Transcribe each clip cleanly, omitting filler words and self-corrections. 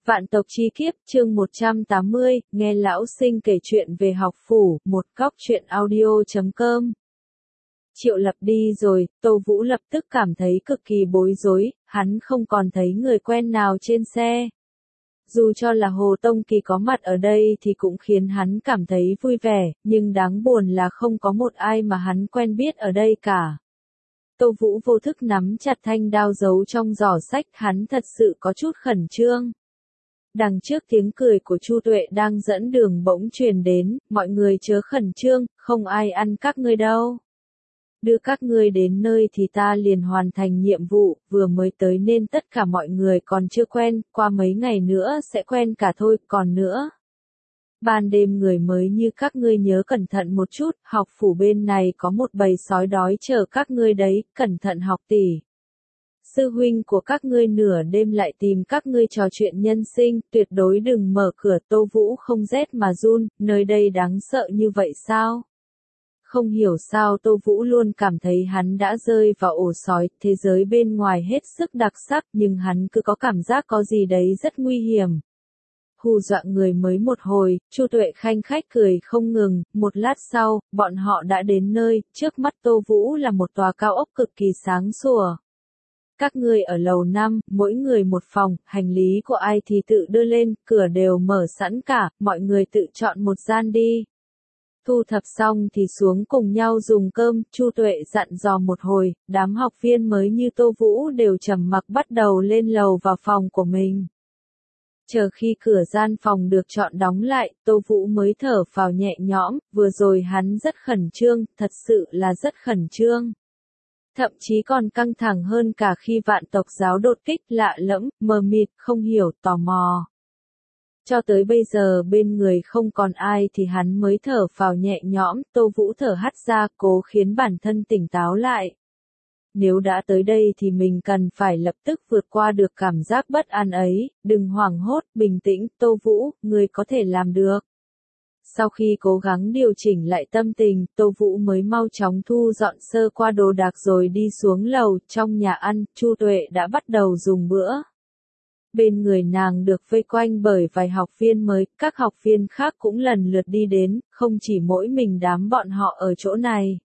Vạn tộc chi kiếp, chương 180, nghe lão sinh kể chuyện về học phủ, một góc truyện audio.com. Triệu Lập đi rồi, Tô Vũ lập tức cảm thấy cực kỳ bối rối, hắn không còn thấy người quen nào trên xe. Dù cho là Hồ Tông Kỳ có mặt ở đây thì cũng khiến hắn cảm thấy vui vẻ, nhưng đáng buồn là không có một ai mà hắn quen biết ở đây cả. Tô Vũ vô thức nắm chặt thanh đao giấu trong giỏ sách, hắn thật sự có chút khẩn trương. Đằng trước tiếng cười của Chu Tuệ đang dẫn đường bỗng truyền đến, mọi người chớ khẩn trương, không ai ăn các ngươi đâu. Đưa các ngươi đến nơi thì ta liền hoàn thành nhiệm vụ, vừa mới tới nên tất cả mọi người còn chưa quen, qua mấy ngày nữa sẽ quen cả thôi, còn nữa. Ban đêm người mới như các ngươi nhớ cẩn thận một chút, học phủ bên này có một bầy sói đói chờ các ngươi đấy, cẩn thận học tỷ. Sư huynh của các ngươi nửa đêm lại tìm các ngươi trò chuyện nhân sinh, tuyệt đối đừng mở cửa. Tô Vũ không rét mà run, nơi đây đáng sợ như vậy sao? Không hiểu sao Tô Vũ luôn cảm thấy hắn đã rơi vào ổ sói, thế giới bên ngoài hết sức đặc sắc nhưng hắn cứ có cảm giác có gì đấy rất nguy hiểm. Hù dọa người mới một hồi, Chu Tuệ khanh khách cười không ngừng, một lát sau, bọn họ đã đến nơi, trước mắt Tô Vũ là một tòa cao ốc cực kỳ sáng sủa. Các ngươi ở lầu 5, mỗi người một phòng, hành lý của ai thì tự đưa lên, cửa đều mở sẵn cả, mọi người tự chọn một gian đi. Thu thập xong thì xuống cùng nhau dùng cơm, Chu Tuệ dặn dò một hồi, đám học viên mới như Tô Vũ đều trầm mặc bắt đầu lên lầu vào phòng của mình. Chờ khi cửa gian phòng được chọn đóng lại, Tô Vũ mới thở phào nhẹ nhõm, vừa rồi hắn rất khẩn trương, thật sự là rất khẩn trương. Thậm chí còn căng thẳng hơn cả khi vạn tộc giáo đột kích, lạ lẫm, mờ mịt, không hiểu, tò mò. Cho tới bây giờ bên người không còn ai thì hắn mới thở phào nhẹ nhõm, Tô Vũ thở hắt ra, cố khiến bản thân tỉnh táo lại. Nếu đã tới đây thì mình cần phải lập tức vượt qua được cảm giác bất an ấy, đừng hoảng hốt, bình tĩnh, Tô Vũ, ngươi có thể làm được. Sau khi cố gắng điều chỉnh lại tâm tình, Tô Vũ mới mau chóng thu dọn sơ qua đồ đạc rồi đi xuống lầu. Trong nhà ăn, Chu Tuệ đã bắt đầu dùng bữa. Bên người nàng được vây quanh bởi vài học viên mới, các học viên khác cũng lần lượt đi đến, không chỉ mỗi mình đám bọn họ ở chỗ này.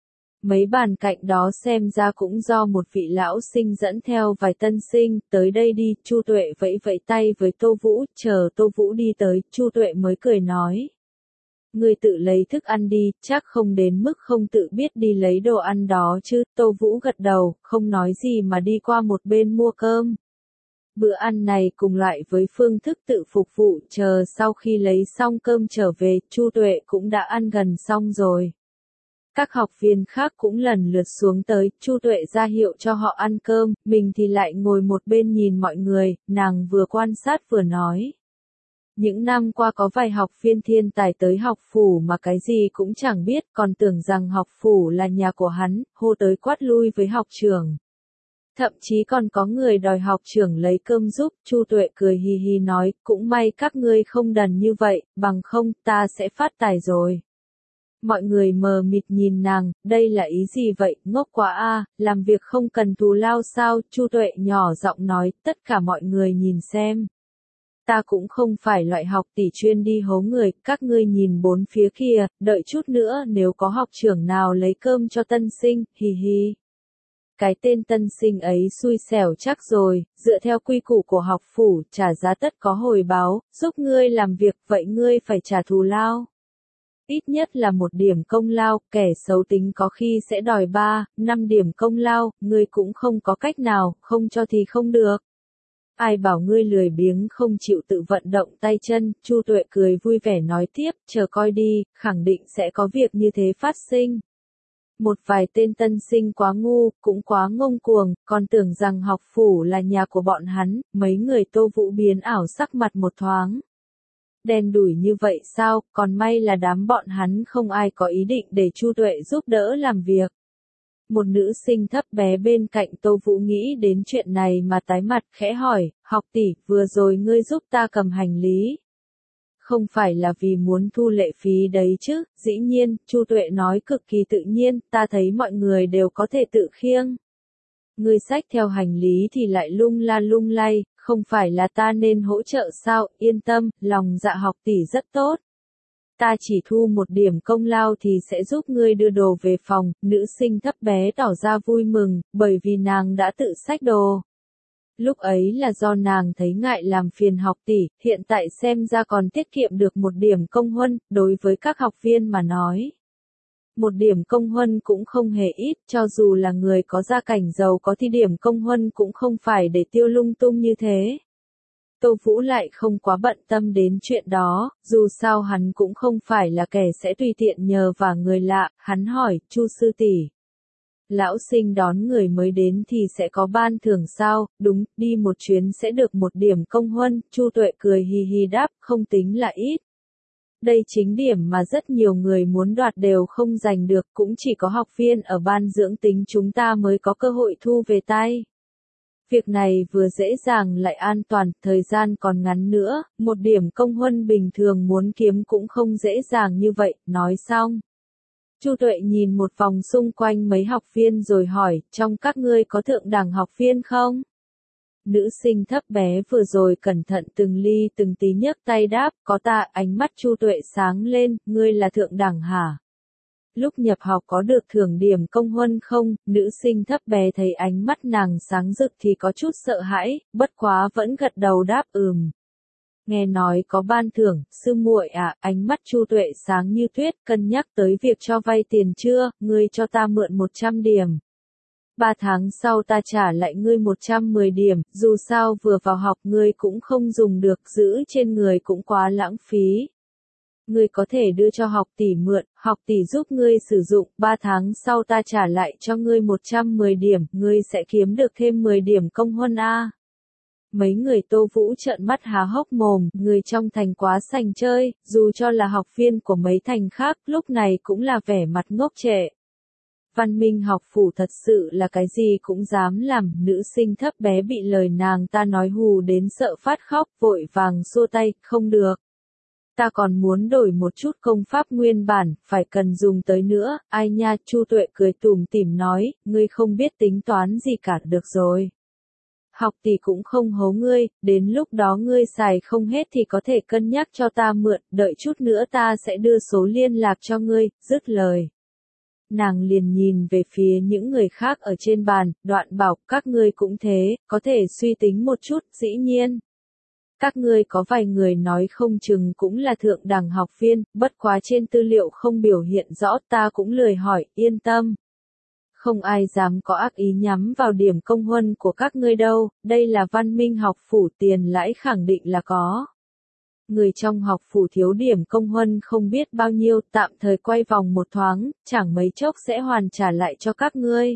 Mấy bàn cạnh đó xem ra cũng do một vị lão sinh dẫn theo vài tân sinh, tới đây đi. Chu Tuệ vẫy vẫy tay với Tô Vũ, chờ Tô Vũ đi tới, Chu Tuệ mới cười nói. Ngươi tự lấy thức ăn đi, chắc không đến mức không tự biết đi lấy đồ ăn đó chứ. Tô Vũ gật đầu, không nói gì mà đi qua một bên mua cơm. Bữa ăn này cùng loại với phương thức tự phục vụ, chờ sau khi lấy xong cơm trở về, Chu Tuệ cũng đã ăn gần xong rồi. Các học viên khác cũng lần lượt xuống tới, Chu Tuệ ra hiệu cho họ ăn cơm, mình thì lại ngồi một bên nhìn mọi người, nàng vừa quan sát vừa nói. Những năm qua có vài học viên thiên tài tới học phủ mà cái gì cũng chẳng biết, còn tưởng rằng học phủ là nhà của hắn, hô tới quát lui với học trưởng. Thậm chí còn có người đòi học trưởng lấy cơm giúp. Chu Tuệ cười hì hì nói, cũng may các ngươi không đần như vậy, bằng không ta sẽ phát tài rồi. Mọi người mờ mịt nhìn nàng, đây là ý gì vậy, ngốc quá a, làm việc không cần thù lao sao? Chu Tuệ nhỏ giọng nói, tất cả mọi người nhìn xem. Ta cũng không phải loại học tỷ chuyên đi hố người, các ngươi nhìn bốn phía kia, đợi chút nữa nếu có học trưởng nào lấy cơm cho tân sinh, hì hì. Cái tên tân sinh ấy xui xẻo chắc rồi, dựa theo quy củ của học phủ, trả giá tất có hồi báo, giúp ngươi làm việc, vậy ngươi phải trả thù lao. Ít nhất là 1 điểm công lao, kẻ xấu tính có khi sẽ đòi 3, 5 điểm công lao, ngươi cũng không có cách nào, không cho thì không được. Ai bảo ngươi lười biếng không chịu tự vận động tay chân. Chu Tuệ cười vui vẻ nói tiếp, chờ coi đi, khẳng định sẽ có việc như thế phát sinh. Một vài tên tân sinh quá ngu, cũng quá ngông cuồng, còn tưởng rằng học phủ là nhà của bọn hắn, mấy người Tô Vũ biến ảo sắc mặt một thoáng. Đen đủi như vậy sao, còn may là đám bọn hắn không ai có ý định để Chu Tuệ giúp đỡ làm việc. Một nữ sinh thấp bé bên cạnh Tô Vũ nghĩ đến chuyện này mà tái mặt, khẽ hỏi, học tỷ, vừa rồi ngươi giúp ta cầm hành lý. Không phải là vì muốn thu lệ phí đấy chứ? Dĩ nhiên, Chu Tuệ nói cực kỳ tự nhiên, ta thấy mọi người đều có thể tự khiêng. Ngươi xách theo hành lý thì lại lung la lung lay, Không phải là ta nên hỗ trợ sao, yên tâm, lòng dạ học tỷ rất tốt. Ta chỉ thu một điểm công lao thì sẽ giúp ngươi đưa đồ về phòng, nữ sinh thấp bé tỏ ra vui mừng, bởi vì nàng đã tự xách đồ. Lúc ấy là do nàng thấy ngại làm phiền học tỷ, hiện tại xem ra còn tiết kiệm được một điểm công huân, đối với các học viên mà nói. Một điểm công huân cũng không hề ít, cho dù là người có gia cảnh giàu có thì điểm công huân cũng không phải để tiêu lung tung như thế. Tô Vũ lại không quá bận tâm đến chuyện đó, dù sao hắn cũng không phải là kẻ sẽ tùy tiện nhờ vả người lạ, hắn hỏi, Chu sư tỷ, lão sinh đón người mới đến thì sẽ có ban thưởng sao, đúng, đi một chuyến sẽ được một điểm công huân, Chu Tuệ cười hì hì đáp, không tính là ít. Đây chính điểm mà rất nhiều người muốn đoạt đều không giành được, cũng chỉ có học viên ở ban dưỡng tính chúng ta mới có cơ hội thu về tay. Việc này vừa dễ dàng lại an toàn, thời gian còn ngắn nữa, một điểm công huân bình thường muốn kiếm cũng không dễ dàng như vậy, nói xong. Chu Tuệ nhìn một vòng xung quanh mấy học viên rồi hỏi, trong các ngươi có thượng đẳng học viên không? Nữ sinh thấp bé vừa rồi cẩn thận từng ly từng tí nhấc tay đáp, có ta, ánh mắt Chu Tuệ sáng lên, ngươi là thượng đẳng hả? Lúc nhập học có được thưởng điểm công huân không? Nữ sinh thấp bé thấy ánh mắt nàng sáng rực thì có chút sợ hãi, bất quá vẫn gật đầu đáp Nghe nói có ban thưởng, sư muội à, ánh mắt Chu Tuệ sáng như tuyết, cân nhắc tới việc cho vay tiền chưa, ngươi cho ta mượn 100 điểm. 3 tháng sau ta trả lại ngươi 110 điểm, dù sao vừa vào học ngươi cũng không dùng được, giữ trên người cũng quá lãng phí. Ngươi có thể đưa cho học tỷ mượn, học tỷ giúp ngươi sử dụng, 3 tháng sau ta trả lại cho ngươi 110 điểm, ngươi sẽ kiếm được thêm 10 điểm công huân a. Mấy người Tô Vũ trợn mắt há hốc mồm, người trong thành quá sành chơi, dù cho là học viên của mấy thành khác, lúc này cũng là vẻ mặt ngốc trệ. Văn Minh học phủ thật sự là cái gì cũng dám làm, nữ sinh thấp bé bị lời nàng ta nói hù đến sợ phát khóc, vội vàng xua tay, không được. Ta còn muốn đổi một chút công pháp nguyên bản, phải cần dùng tới nữa, ai nha, Chu Tuệ cười tủm tỉm nói, ngươi không biết tính toán gì cả, được rồi. Học tỷ cũng không hố ngươi, đến lúc đó ngươi xài không hết thì có thể cân nhắc cho ta mượn, đợi chút nữa ta sẽ đưa số liên lạc cho ngươi, dứt lời. Nàng liền nhìn về phía những người khác ở trên bàn, đoạn bảo, các ngươi cũng thế, có thể suy tính một chút, dĩ nhiên. Các ngươi có vài người nói không chừng cũng là thượng đẳng học viên, bất quá trên tư liệu không biểu hiện rõ, ta cũng lười hỏi, yên tâm. Không ai dám có ác ý nhắm vào điểm công huân của các ngươi đâu, đây là Văn Minh học phủ, tiền lãi khẳng định là có. Người trong học phủ thiếu điểm công huân không biết bao nhiêu, tạm thời quay vòng một thoáng, chẳng mấy chốc sẽ hoàn trả lại cho các ngươi.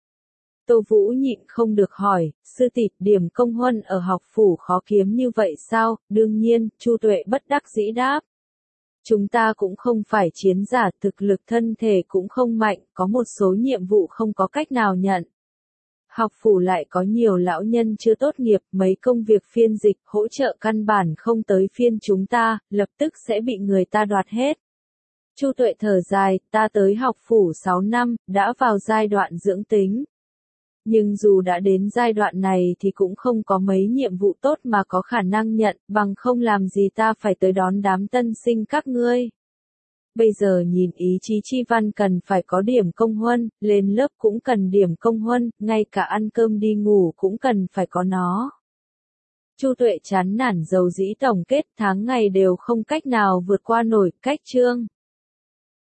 Tô Vũ nhịn không được hỏi, sư tỷ, điểm công huân ở học phủ khó kiếm như vậy sao? Đương nhiên, Chu Tuệ bất đắc dĩ đáp. Chúng ta cũng không phải chiến giả, thực lực thân thể cũng không mạnh, có một số nhiệm vụ không có cách nào nhận. Học phủ lại có nhiều lão nhân chưa tốt nghiệp, mấy công việc phiên dịch, hỗ trợ căn bản không tới phiên chúng ta, lập tức sẽ bị người ta đoạt hết. Chu Tuệ thở dài, ta tới học phủ 6 năm, đã vào giai đoạn dưỡng tính. Nhưng dù đã đến giai đoạn này thì cũng không có mấy nhiệm vụ tốt mà có khả năng nhận, bằng không làm gì ta phải tới đón đám tân sinh các ngươi. Bây giờ nhìn ý chí chi văn cần phải có điểm công huân, lên lớp cũng cần điểm công huân, ngay cả ăn cơm đi ngủ cũng cần phải có nó. Chu Tuệ chán nản dầu dĩ tổng kết, tháng ngày đều không cách nào vượt qua nổi, cách chương.